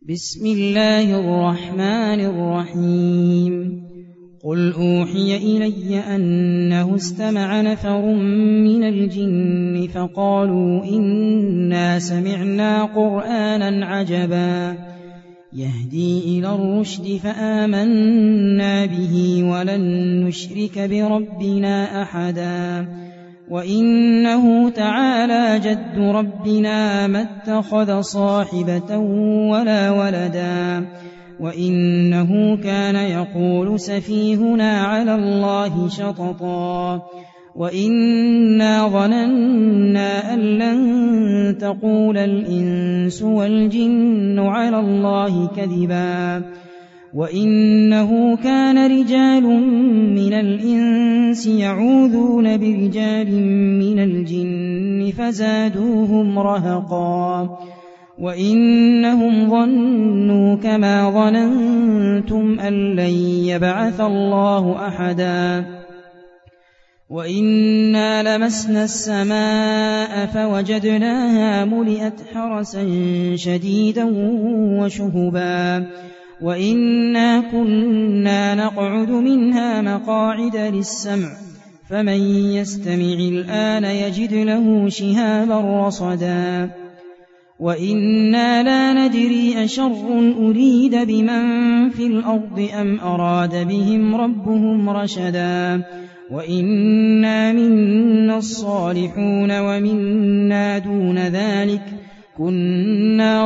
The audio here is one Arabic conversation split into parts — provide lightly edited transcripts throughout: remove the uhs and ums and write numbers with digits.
بسم الله الرحمن الرحيم قل أوحي إلي أنه استمع نفر من الجن فقالوا إنا سمعنا قرآنا عجبا يهدي إلى الرشد فآمنا به ولن نشرك بربنا أحدا وإنه تعالى جد ربنا ما اتخذ صاحبة ولا ولدا وإنه كان يقول سفيهنا على الله شططا وإنا ظننا أن لن تقول الإنس والجن على الله كذبا وإنه كان رجال من الإنس يعوذون برجال من الجن فزادوهم رهقا وإنهم ظنوا كما ظننتم أن لن يبعث الله أحدا وإنا لمسنا السماء فوجدناها ملئت حرسا شديدا وشهبا وإنا كنا نقعد منها مقاعد للسمع فمن يستمع الآن يجد له شهابا رصدا وإنا لا ندري أشر أريد بمن في الأرض أم أراد بهم ربهم رشدا وإنا منا الصالحون ومنا دون ذلك كنا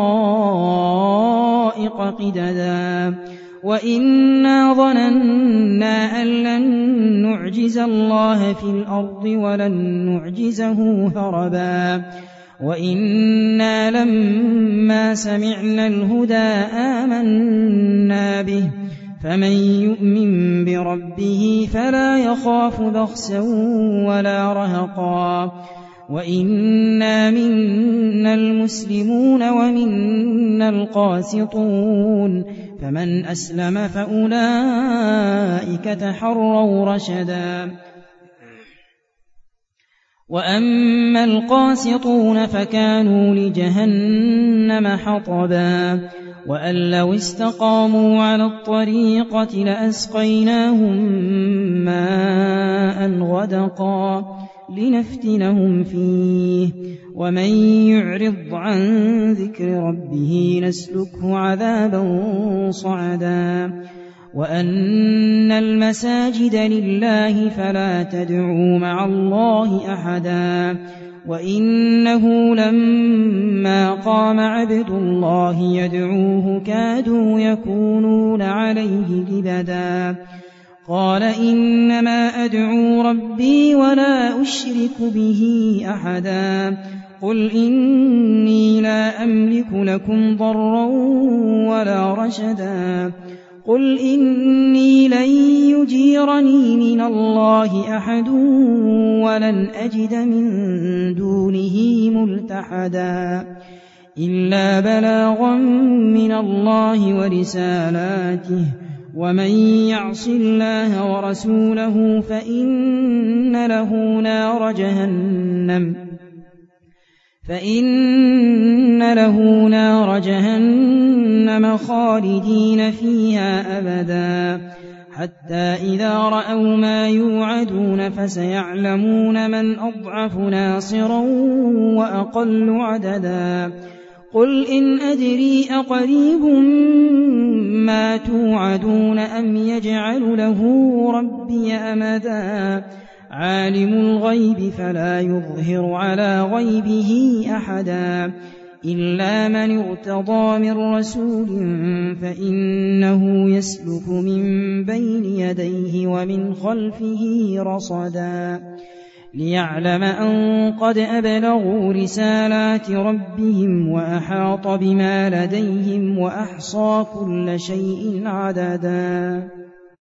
طرائق قددا وإنا ظننا أن لن نعجز الله في الأرض ولن نعجزه هربا وإنا لما سمعنا الهدى آمنا به فمن يؤمن بربه فلا يخاف بخسا ولا رهقا وإنا منا المسلمون ومنا القاسطون فمن أسلم فأولئك تحروا رشدا وأما القاسطون فكانوا لجهنم حطبا وأن لو استقاموا على الطريقة لأسقيناهم ماء غدقا لنفتنهم فيه ومن يعرض عن ذكر ربه نسلكه عذابا صعدا وأن المساجد لله فلا تدعوا مع الله أحدا وإنه لما قام عبد الله يدعوه كادوا يكونون عليه لبدا قال إنما أدعو ربي ولا أشرك به أحدا قل إني لا أملك لكم ضرا ولا رشدا قل إني لن يجيرني من الله أحد ولن أجد من دونه ملتحدا إلا بلاغا من الله ورسالاته ومن يعص الله ورسوله فإن له نار جهنم خالدين فيها أبدا حتى إذا رأوا ما يوعدون فسيعلمون من أضعف ناصرا وأقل عددا قل إن أدري أقريب ما توعدون أم يجعل له ربي أمدا عالم الغيب فلا يظهر على غيبه أحدا إلا من ارتضى من رسول فإنه يسلك من بين يديه ومن خلفه رصدا ليعلم أن قد أبلغوا رسالات ربهم وأحاط بما لديهم وأحصى كل شيء عددا